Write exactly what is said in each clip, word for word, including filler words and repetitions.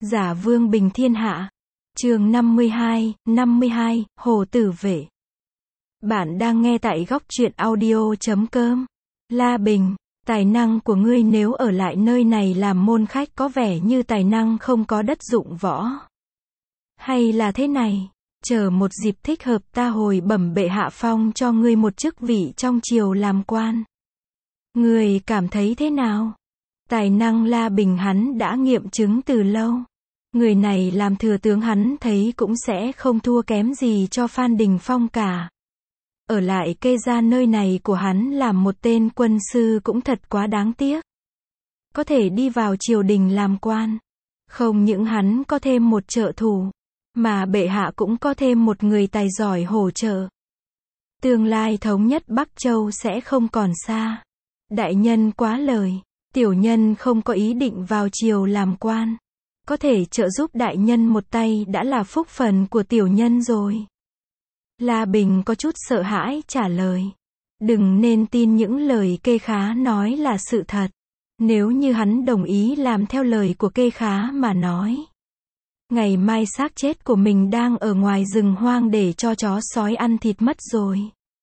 Giả vương bình thiên hạ. Chương năm mươi hai, năm mươi hai, Hồ Tử Vệ. Bạn đang nghe tại góc truyện audio chấm com. La Bình, tài năng của ngươi nếu ở lại nơi này làm môn khách có vẻ như tài năng không có đất dụng võ. Hay là thế này, chờ một dịp thích hợp ta hồi bẩm bệ hạ phong cho ngươi một chức vị trong triều làm quan. Ngươi cảm thấy thế nào? Tài năng La Bình hắn đã nghiệm chứng từ lâu. Người này làm thừa tướng hắn thấy cũng sẽ không thua kém gì cho Phan Đình Phong cả. Ở lại kê ra nơi này của hắn làm một tên quân sư cũng thật quá đáng tiếc. Có thể đi vào triều đình làm quan. Không những hắn có thêm một trợ thủ, mà bệ hạ cũng có thêm một người tài giỏi hỗ trợ. Tương lai thống nhất Bắc Châu sẽ không còn xa. Đại nhân quá lời, tiểu nhân không có ý định vào triều làm quan. Có thể trợ giúp đại nhân một tay đã là phúc phần của tiểu nhân rồi. La Bình có chút sợ hãi trả lời. Đừng nên tin những lời Kê Khá nói là sự thật. Nếu như hắn đồng ý làm theo lời của Kê Khá mà nói, ngày mai xác chết của mình đang ở ngoài rừng hoang để cho chó sói ăn thịt mất rồi.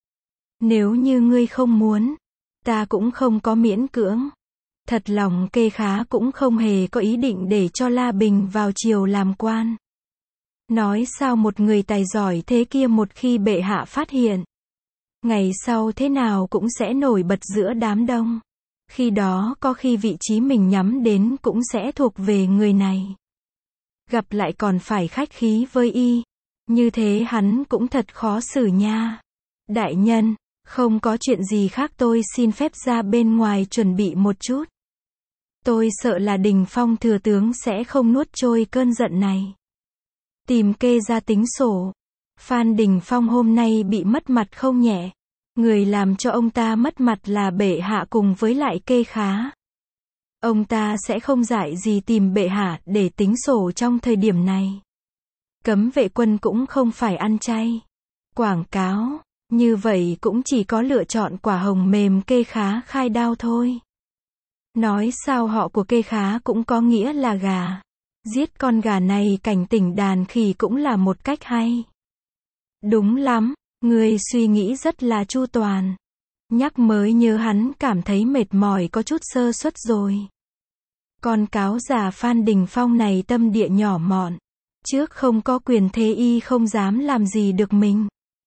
Nếu như ngươi không muốn, ta cũng không có miễn cưỡng. Thật lòng Kê Khá cũng không hề có ý định để cho La Bình vào triều làm quan. Nói sao một người tài giỏi thế kia một khi bệ hạ phát hiện, ngày sau thế nào cũng sẽ nổi bật giữa đám đông. Khi đó có khi vị trí mình nhắm đến cũng sẽ thuộc về người này. Gặp lại còn phải khách khí với y. Như thế hắn cũng thật khó xử nha. Đại nhân, không có chuyện gì khác tôi xin phép ra bên ngoài chuẩn bị một chút. Tôi sợ là Đình Phong thừa tướng sẽ không nuốt trôi cơn giận này. Tìm Kê ra tính sổ. Phan Đình Phong hôm nay bị mất mặt không nhẹ. Người làm cho ông ta mất mặt là bệ hạ cùng với lại Kê Khá. Ông ta sẽ không dại gì tìm bệ hạ để tính sổ trong thời điểm này. Cấm vệ quân cũng không phải ăn chay. Quảng cáo, như vậy cũng chỉ có lựa chọn quả hồng mềm Kê Khá khai đao thôi. Nói sao họ của Kê Khá cũng có nghĩa là gà. Giết con gà này cảnh tỉnh đàn khỉ cũng là một cách hay. Đúng lắm, người suy nghĩ rất là chu toàn. Nhắc mới nhớ hắn cảm thấy mệt mỏi có chút sơ suất rồi. Con cáo già Phan Đình Phong này tâm địa nhỏ mọn. Trước không có quyền thế y không dám làm gì được mình.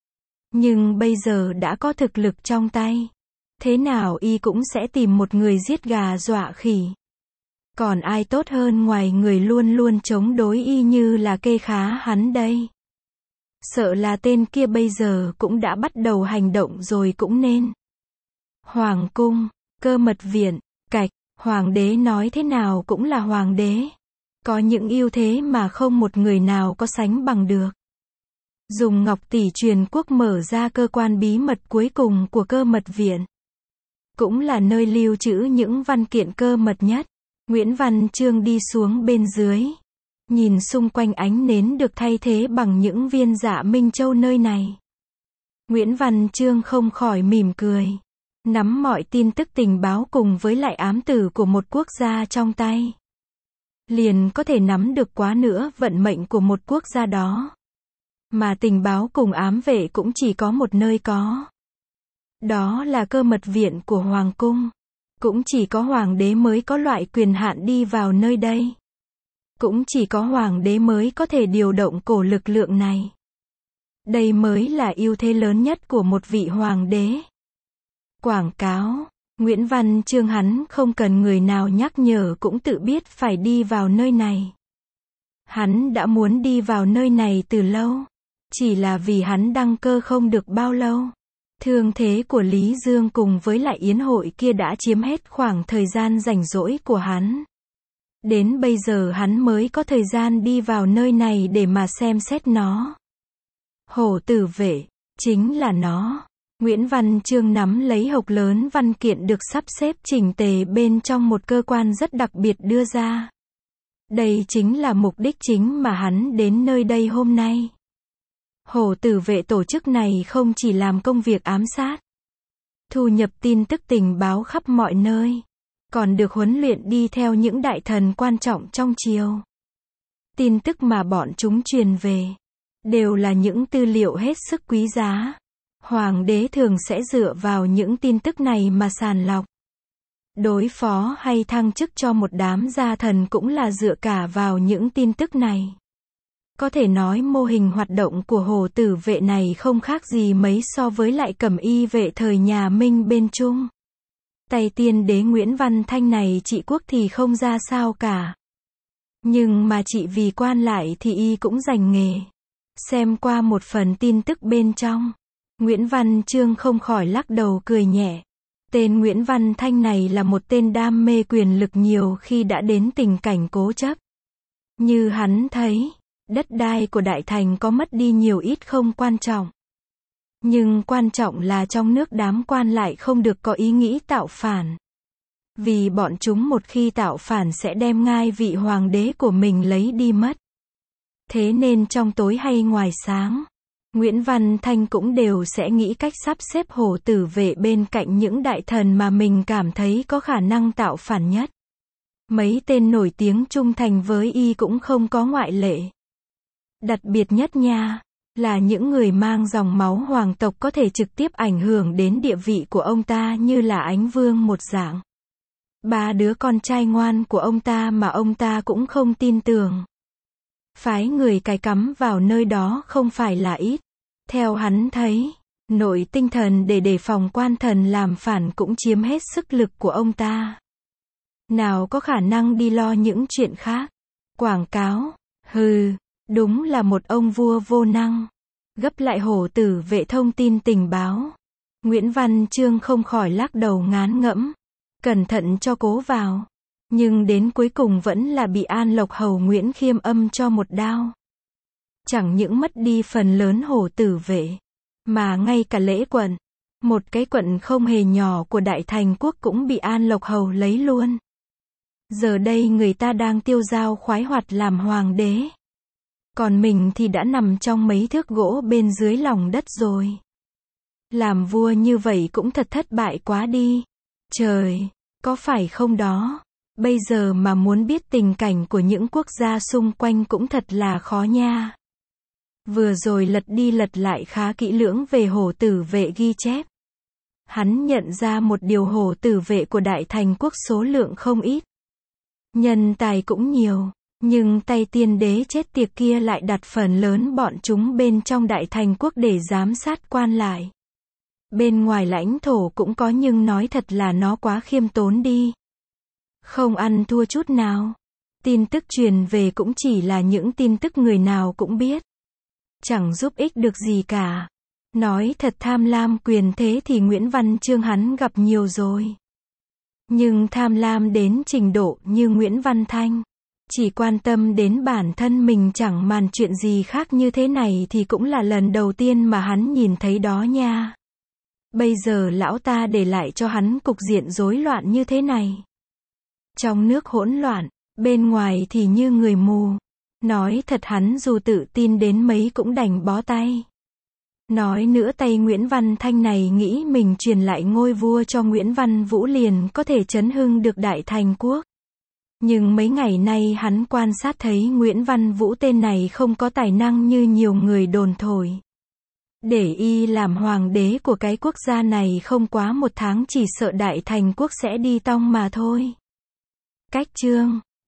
Nhưng bây giờ đã có thực lực trong tay. Thế nào y cũng sẽ tìm một người giết gà dọa khỉ. Còn ai tốt hơn ngoài người luôn luôn chống đối y như là Kê Khá hắn đây. Sợ là tên kia bây giờ cũng đã bắt đầu hành động rồi cũng nên. Hoàng cung, Cơ Mật Viện, cạch, hoàng đế nói thế nào cũng là hoàng đế. Có những ưu thế mà không một người nào có sánh bằng được. Dùng ngọc tỷ truyền quốc mở ra cơ quan bí mật cuối cùng của Cơ Mật Viện. Cũng là nơi lưu trữ những văn kiện cơ mật nhất. Nguyễn Văn Chương đi xuống bên dưới. Nhìn xung quanh ánh nến được thay thế bằng những viên dạ Minh Châu nơi này. Nguyễn Văn Chương không khỏi mỉm cười. Nắm mọi tin tức tình báo cùng với lại ám tử của một quốc gia trong tay. Liền có thể nắm được quá nữa vận mệnh của một quốc gia đó. Mà tình báo cùng ám vệ cũng chỉ có một nơi có. Đó là Cơ Mật Viện của Hoàng cung. Cũng chỉ có hoàng đế mới có loại quyền hạn đi vào nơi đây. Cũng chỉ có hoàng đế mới có thể điều động cổ lực lượng này. Đây mới là ưu thế lớn nhất của một vị hoàng đế. Quảng cáo, Nguyễn Văn Chương hắn không cần người nào nhắc nhở cũng tự biết phải đi vào nơi này. Hắn đã muốn đi vào nơi này từ lâu. Chỉ là vì hắn đăng cơ không được bao lâu. Thương thế của Lý Dương cùng với lại yến hội kia đã chiếm hết khoảng thời gian rảnh rỗi của hắn. Đến bây giờ hắn mới có thời gian đi vào nơi này để mà xem xét nó. Hổ Tử Vệ, chính là nó. Nguyễn Văn Chương nắm lấy hộc lớn văn kiện được sắp xếp chỉnh tề bên trong một cơ quan rất đặc biệt đưa ra. Đây chính là mục đích chính mà hắn đến nơi đây hôm nay. Hổ Tử Vệ tổ chức này không chỉ làm công việc ám sát, thu nhập tin tức tình báo khắp mọi nơi, còn được huấn luyện đi theo những đại thần quan trọng trong triều. Tin tức mà bọn chúng truyền về đều là những tư liệu hết sức quý giá. Hoàng đế thường sẽ dựa vào những tin tức này mà sàng lọc. Đối phó hay thăng chức cho một đám gia thần cũng là dựa cả vào những tin tức này. Có thể nói mô hình hoạt động của Hồ Tử Vệ này không khác gì mấy so với lại Cẩm Y vệ thời nhà Minh bên Trung. Tay tiên đế Nguyễn Văn Thanh này trị quốc thì không ra sao cả. Nhưng mà trị vì quan lại thì y cũng dành nghề. Xem qua một phần tin tức bên trong, Nguyễn Văn Chương không khỏi lắc đầu cười nhẹ. Tên Nguyễn Văn Thanh này là một tên đam mê quyền lực nhiều khi đã đến tình cảnh cố chấp. Như hắn thấy, đất đai của Đại Thành có mất đi nhiều ít không quan trọng. Nhưng quan trọng là trong nước đám quan lại không được có ý nghĩ tạo phản. Vì bọn chúng một khi tạo phản sẽ đem ngai vị hoàng đế của mình lấy đi mất. Thế nên trong tối hay ngoài sáng, Nguyễn Văn Thanh cũng đều sẽ nghĩ cách sắp xếp Hồ Tử Vệ bên cạnh những đại thần mà mình cảm thấy có khả năng tạo phản nhất. Mấy tên nổi tiếng trung thành với y cũng không có ngoại lệ. Đặc biệt nhất nha, là những người mang dòng máu hoàng tộc có thể trực tiếp ảnh hưởng đến địa vị của ông ta như là Ánh Vương một dạng. Ba đứa con trai ngoan của ông ta mà ông ta cũng không tin tưởng. Phái người cài cắm vào nơi đó không phải là ít. Theo hắn thấy, nội tinh thần để đề phòng quan thần làm phản cũng chiếm hết sức lực của ông ta. Nào có khả năng đi lo những chuyện khác. Quảng cáo, hừ, đúng là một ông vua vô năng. Gấp lại Hồ Tử Vệ thông tin tình báo. Nguyễn Văn Chương không khỏi lắc đầu ngán ngẫm. Cẩn thận cho cố vào. Nhưng đến cuối cùng vẫn là bị An Lộc Hầu Nguyễn Khiêm âm cho một đao. Chẳng những mất đi phần lớn Hồ Tử Vệ, mà ngay cả lễ quận, một cái quận không hề nhỏ của Đại Thành quốc cũng bị An Lộc Hầu lấy luôn. Giờ đây người ta đang tiêu dao khoái hoạt làm hoàng đế. Còn mình thì đã nằm trong mấy thước gỗ bên dưới lòng đất rồi. Làm vua như vậy cũng thật thất bại quá đi. Trời, có phải không đó? Bây giờ mà muốn biết tình cảnh của những quốc gia xung quanh cũng thật là khó nha. Vừa rồi lật đi lật lại khá kỹ lưỡng về Hồ Tử Vệ ghi chép. Hắn nhận ra một điều Hồ Tử Vệ của Đại Thành quốc số lượng không ít. Nhân tài cũng nhiều, nhưng tay tiên đế chết tiệt kia lại đặt phần lớn bọn chúng bên trong Đại Thành quốc để giám sát quan lại. Bên ngoài lãnh thổ cũng có nhưng nói thật là nó quá khiêm tốn đi. Không ăn thua chút nào. Tin tức truyền về cũng chỉ là những tin tức người nào cũng biết. Chẳng giúp ích được gì cả. Nói thật tham lam quyền thế thì Nguyễn Văn Chương hắn gặp nhiều rồi. Nhưng tham lam đến trình độ như Nguyễn Văn Thanh, chỉ quan tâm đến bản thân mình chẳng màn chuyện gì khác như thế này thì cũng là lần đầu tiên mà hắn nhìn thấy đó nha. Bây giờ lão ta để lại cho hắn cục diện rối loạn như thế này. Trong nước hỗn loạn, bên ngoài thì như người mù. Nói thật hắn dù tự tin đến mấy cũng đành bó tay. Nói nữa tay Nguyễn Văn Thanh này nghĩ mình truyền lại ngôi vua cho Nguyễn Văn Vũ liền có thể chấn hưng được Đại Thành quốc. Nhưng mấy ngày nay hắn quan sát thấy Nguyễn Văn Vũ tên này không có tài năng như nhiều người đồn thổi. Để y làm hoàng đế của cái quốc gia này không quá một tháng chỉ sợ Đại Thành quốc sẽ đi tong mà thôi. Cách chương